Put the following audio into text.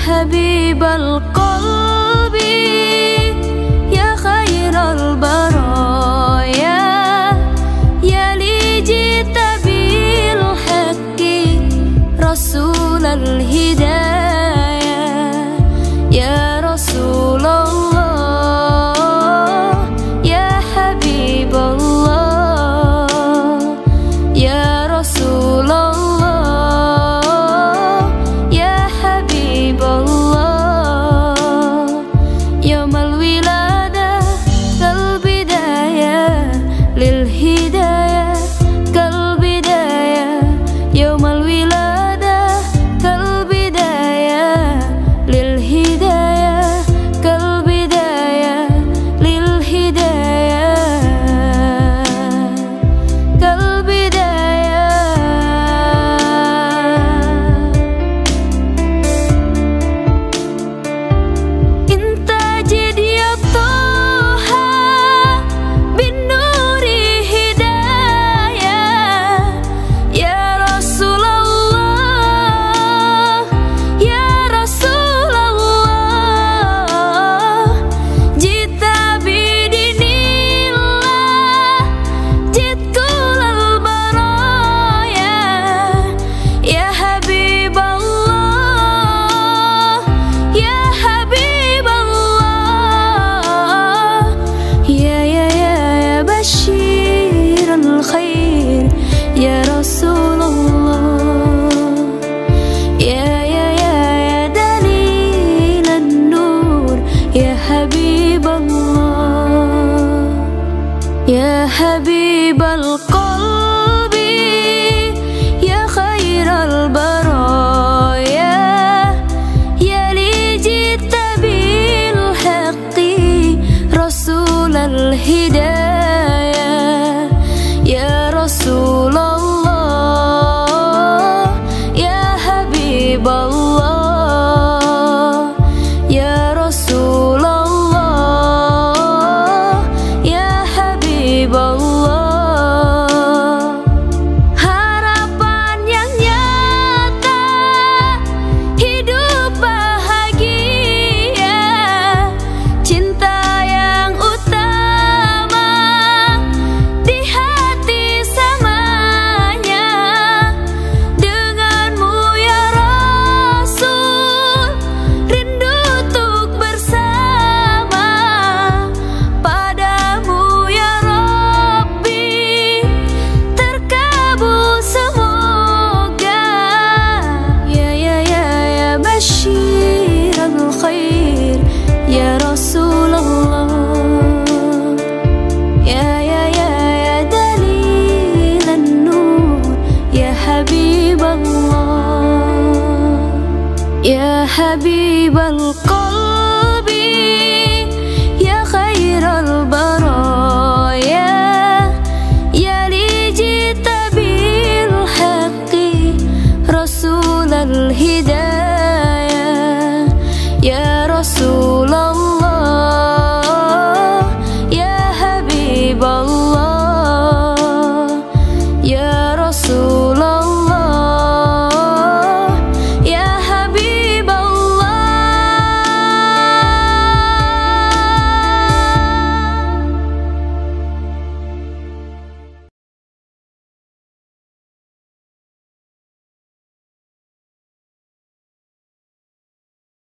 حبيب القلب يا خير البرايا يا لي جئت بالحق رسول الهدايا يا رسول الله يا حبيب الله يا رسول الله يا حبيب الله يوم الولادة كالبداية للهداية كالبداية يوم الولادة كالبداية للهداية كالبداية للهداية كالبداية انت جد يا طه بالنور هداية يا رسول الله يا رسول الله جئت بدين الله جئت كل البرايا يا حبيب الله يا حبيب الله يا بشير الخير يا رسول الله يا دليل النور يا حبيب الله يا حبيب القلب يا خير البرايا يا لي جئت بالحق رسول الهدايا يا رسول الله يا حبيب الله يا رسول الله يا حبيب الله harapan yang nyata hidup bahagia cinta yang utama di hati samanya denganmu ya Rasul rindu untuk bersama padamu ya Rabbi terkabul semoga ya basyirul khair ya Rasulullah ya dalilan nur ya Habib Allah ya Habib al-Qalb